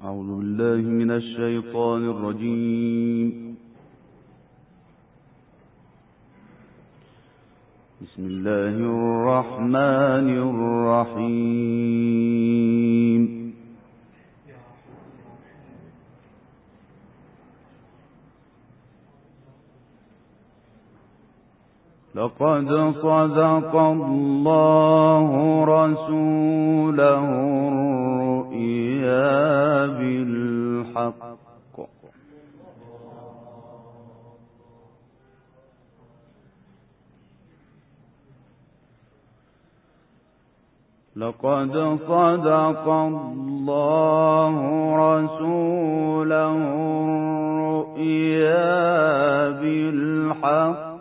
أعوذ بالله من الشيطان الرجيم. بسم الله الرحمن الرحيم. لقد صدق الله رسوله الرؤيا بالحق. لقد صدق الله رسوله الرؤيا بالحق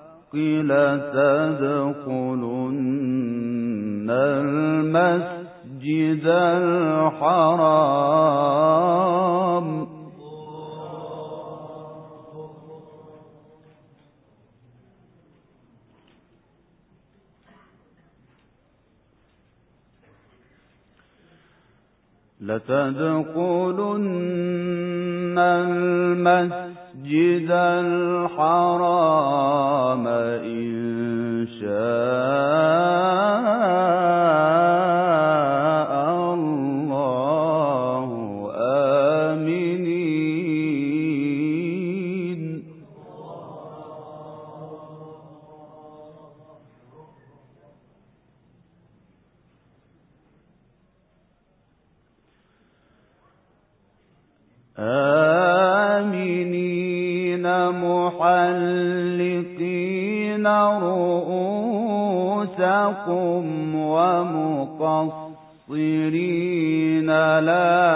لتدخلن المسجد الحرام إن شاء الله آمنين. آمنين محلقين رؤوسكم ومقصرين لا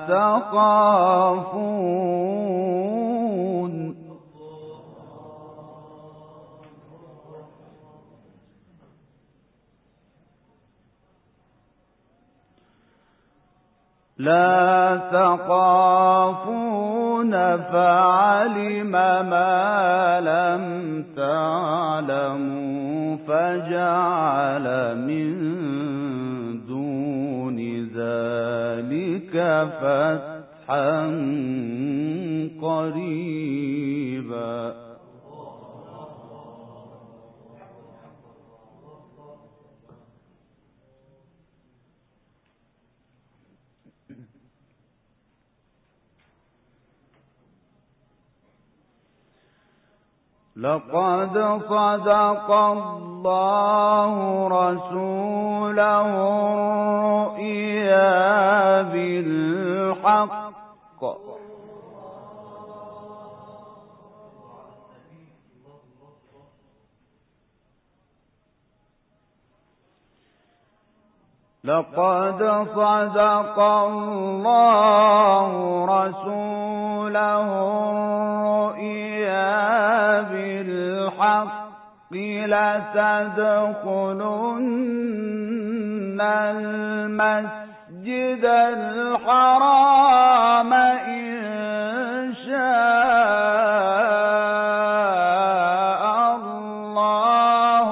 تخافون. لا تخافون فعلم ما لم تعلموا فجعل من دون ذلك فتحا قريبا. لقد صدق الله رسوله الرؤيا بالحق. لقد صدق الله رسوله الرؤيا بالحق لتدخلن المسجد الحرام إن شاء الله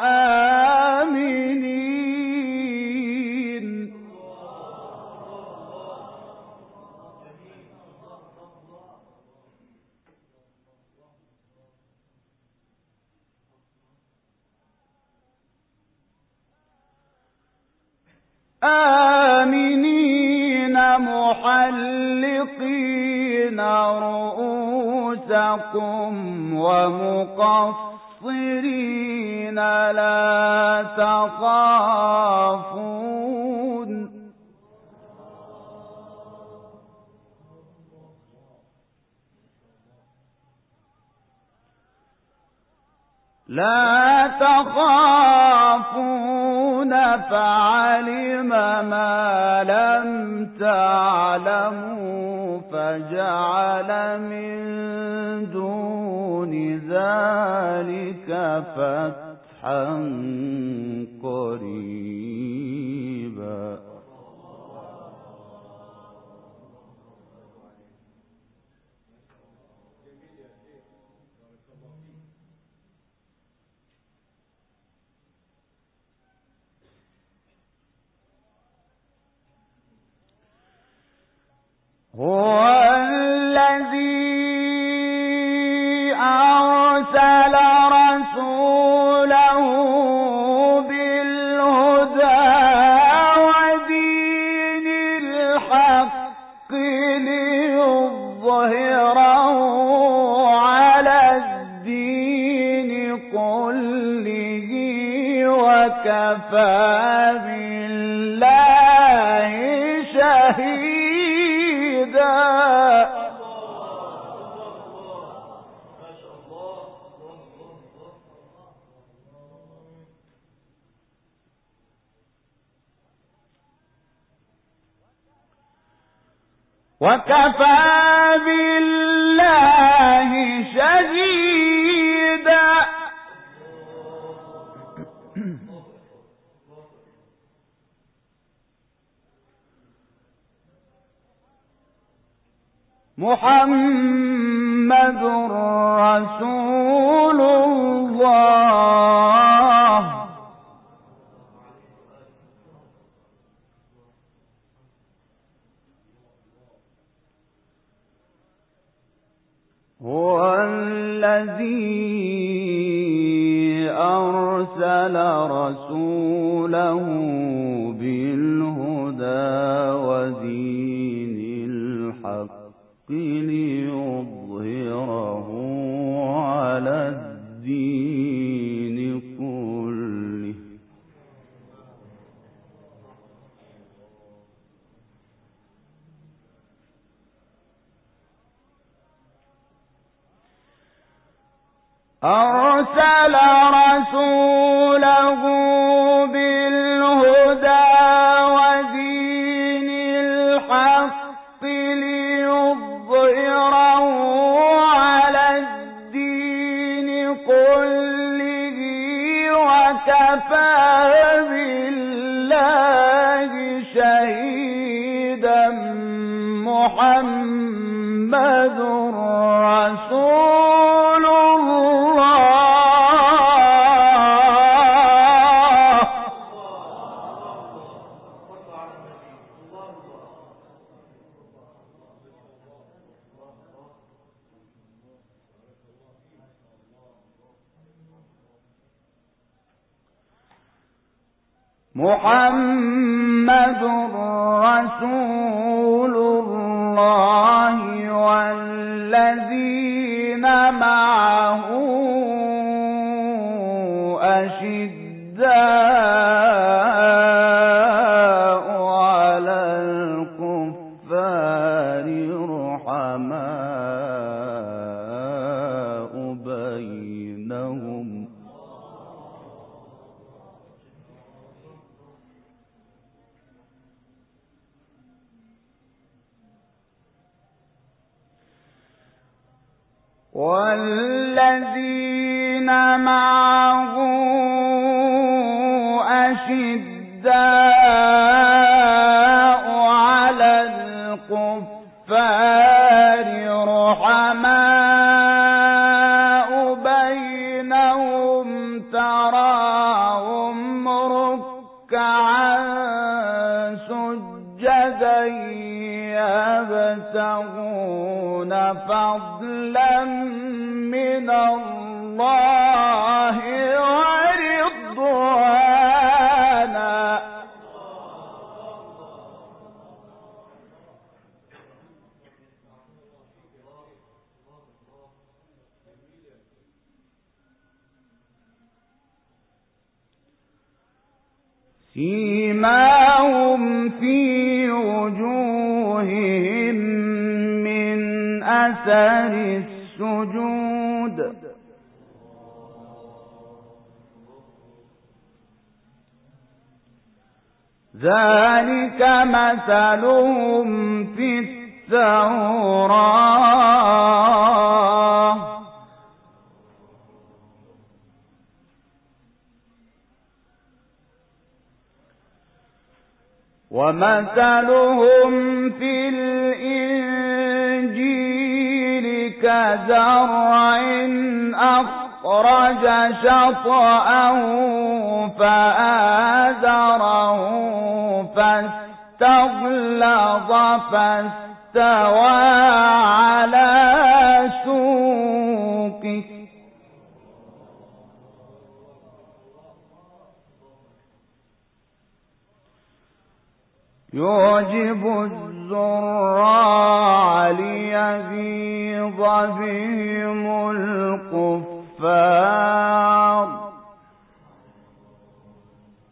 آمنين. آمنين محلقين رؤوسكم ومقصرين لا تخافون. لا تخافون فعلم ما لم تعلموا فجعل من دون ذلك فتحا قريبا. وكفى بالله شهيدا. وكفى بالله شهيدا. محمد رسول الله هو الذي أرسل رسوله بالهدى ودين الحق ليظهره على الدين كله. أرسل رسوله بالهدى ودين الحق ليظهره على الدين كله وكفى بالله شهيدا. محمد رسول محمد رسول الله والذين معه أشداء على الكفار رحماء بينهم. والذين معه أشداء على الكفار رحماء بينهم تراهم ركعا سجدا يبتغون فضلا من الله ورضوانا. سيماهم في وجوههم من أثر السجود ذلك مثلهم في التوراة ومثلهم في الإنجيل كزرع أخرج شطأه فآزره فاستغلظ فاستوى على سوقه يعجب الزراع ليغيظ بهم الكفار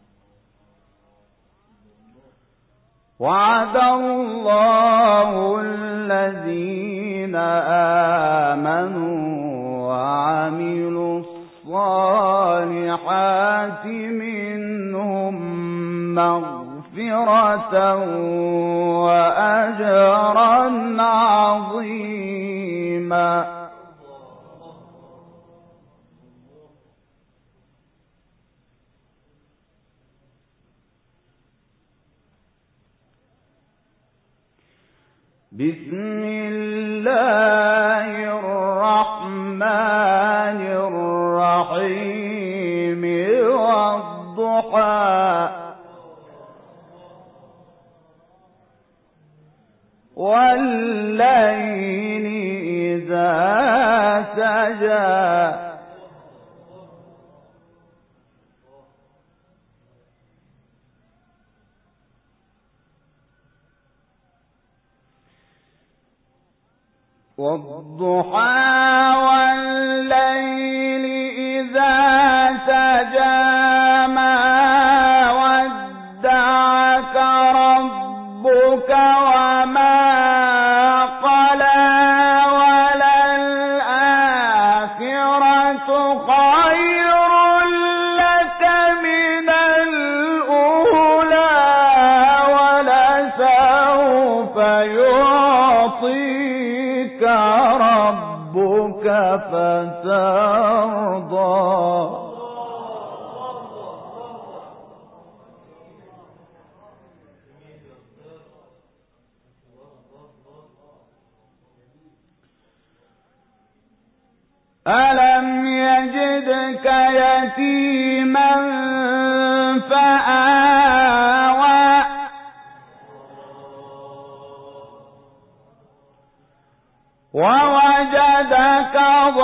وعد الله الذين آمنوا وعملوا الصالحات منهم مغفرة وأجرا عظيما. بسم الله الرحمن الرحيم والضحى والليل إذا سجى والضحى والليل إذا سجى ما ودعك ربك وما قلى وللآخرة خير لك من الأولى ولسوف يعطيك ربك فترضى. ألم يجدك يتيما فآوى ووجدك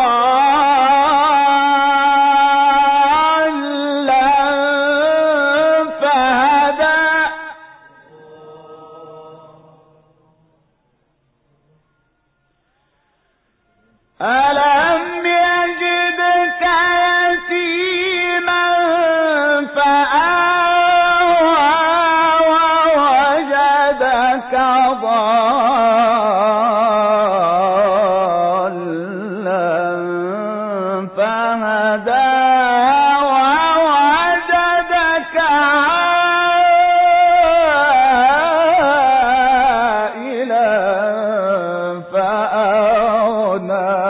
ضالا فهدى ألم يجدك يتيما فآوى ووجدك ضالا فهدى ووجدك عائلا فأغنى.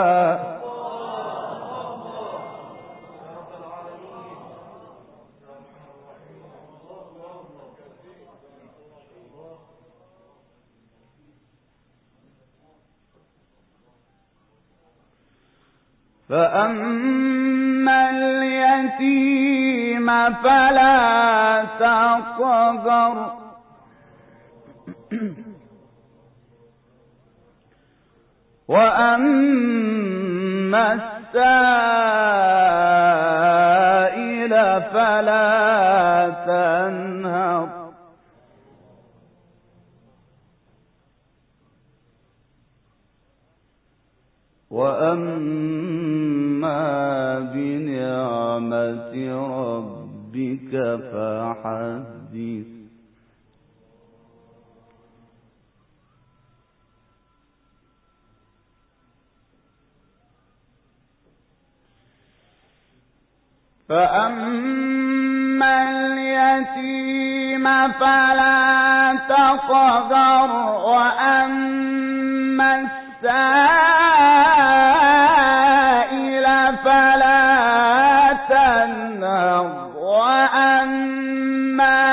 فأما اليتيم فلا تقهر وأما السائل فلا تنهر وأما بنعمة ربك فحدث. فأما اليتيم فلا تقهر وأما السائل فلا تنهر وأما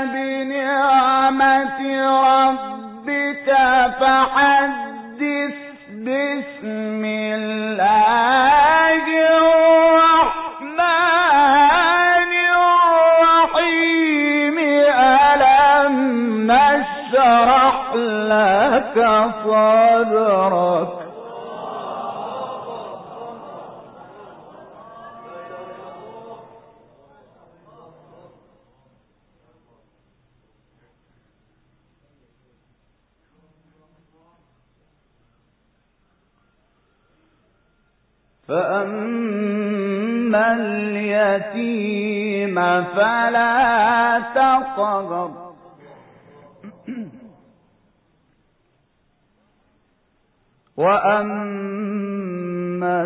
بنعمة ربك فحدث. بسم الله الرحمن الرحيم ألم نشرح لك صدرك فأما اليتيم فلا تقهر وأما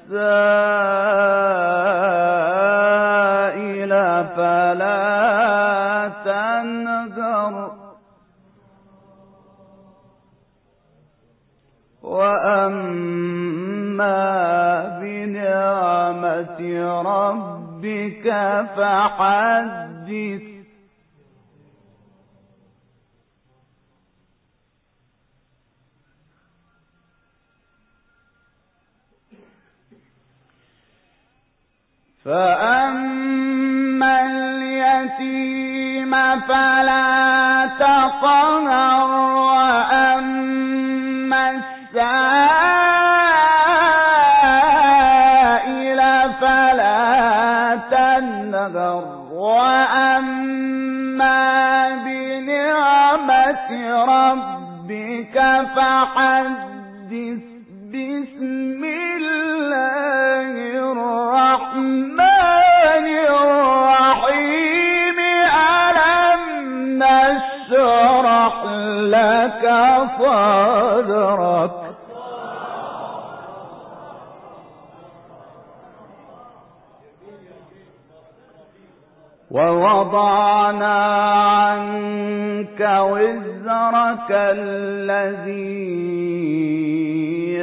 السائل فلا تنهر وأما بنعمة ربك فحدث فأما اليتيم فلا تقهر وأما السائل فلا تنهر وأما بنعمة ربك فحدث بسم الله الرحمن الرحيم ألم نشرح لك صدرك ووضعنا عنك وزرك الذي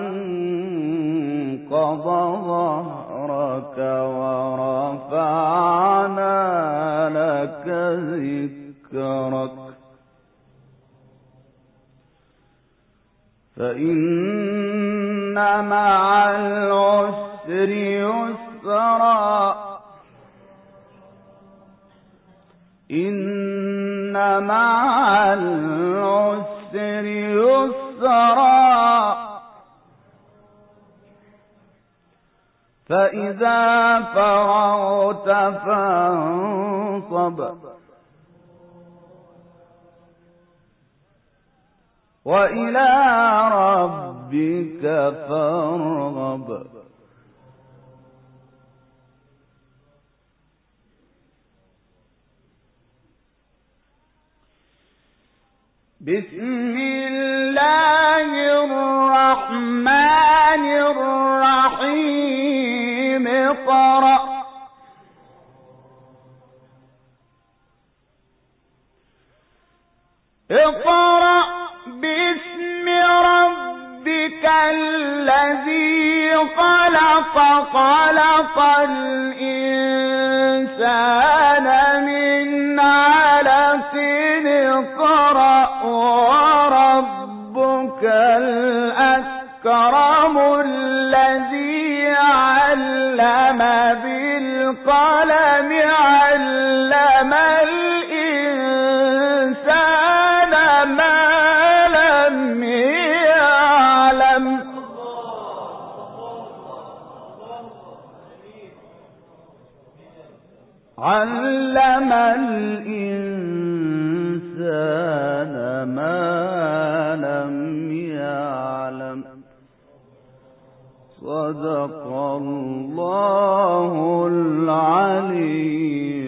أنقض ظهرك ورفعنا لك ذكرك فإن مع العسر يسرا إن مع العسر يسرا فإذا فرغت فانصب وإلى ربك فارغب بسم الله الرحمن الرحيم اقرأ باسم ربك الذي خلق خلق الإنسان من علق اقرأ وربك الأكرم الذي علم بالقلم علم الإنسان ما لم يعلم علم الإنسان ما لم يعلم صدق الله العلي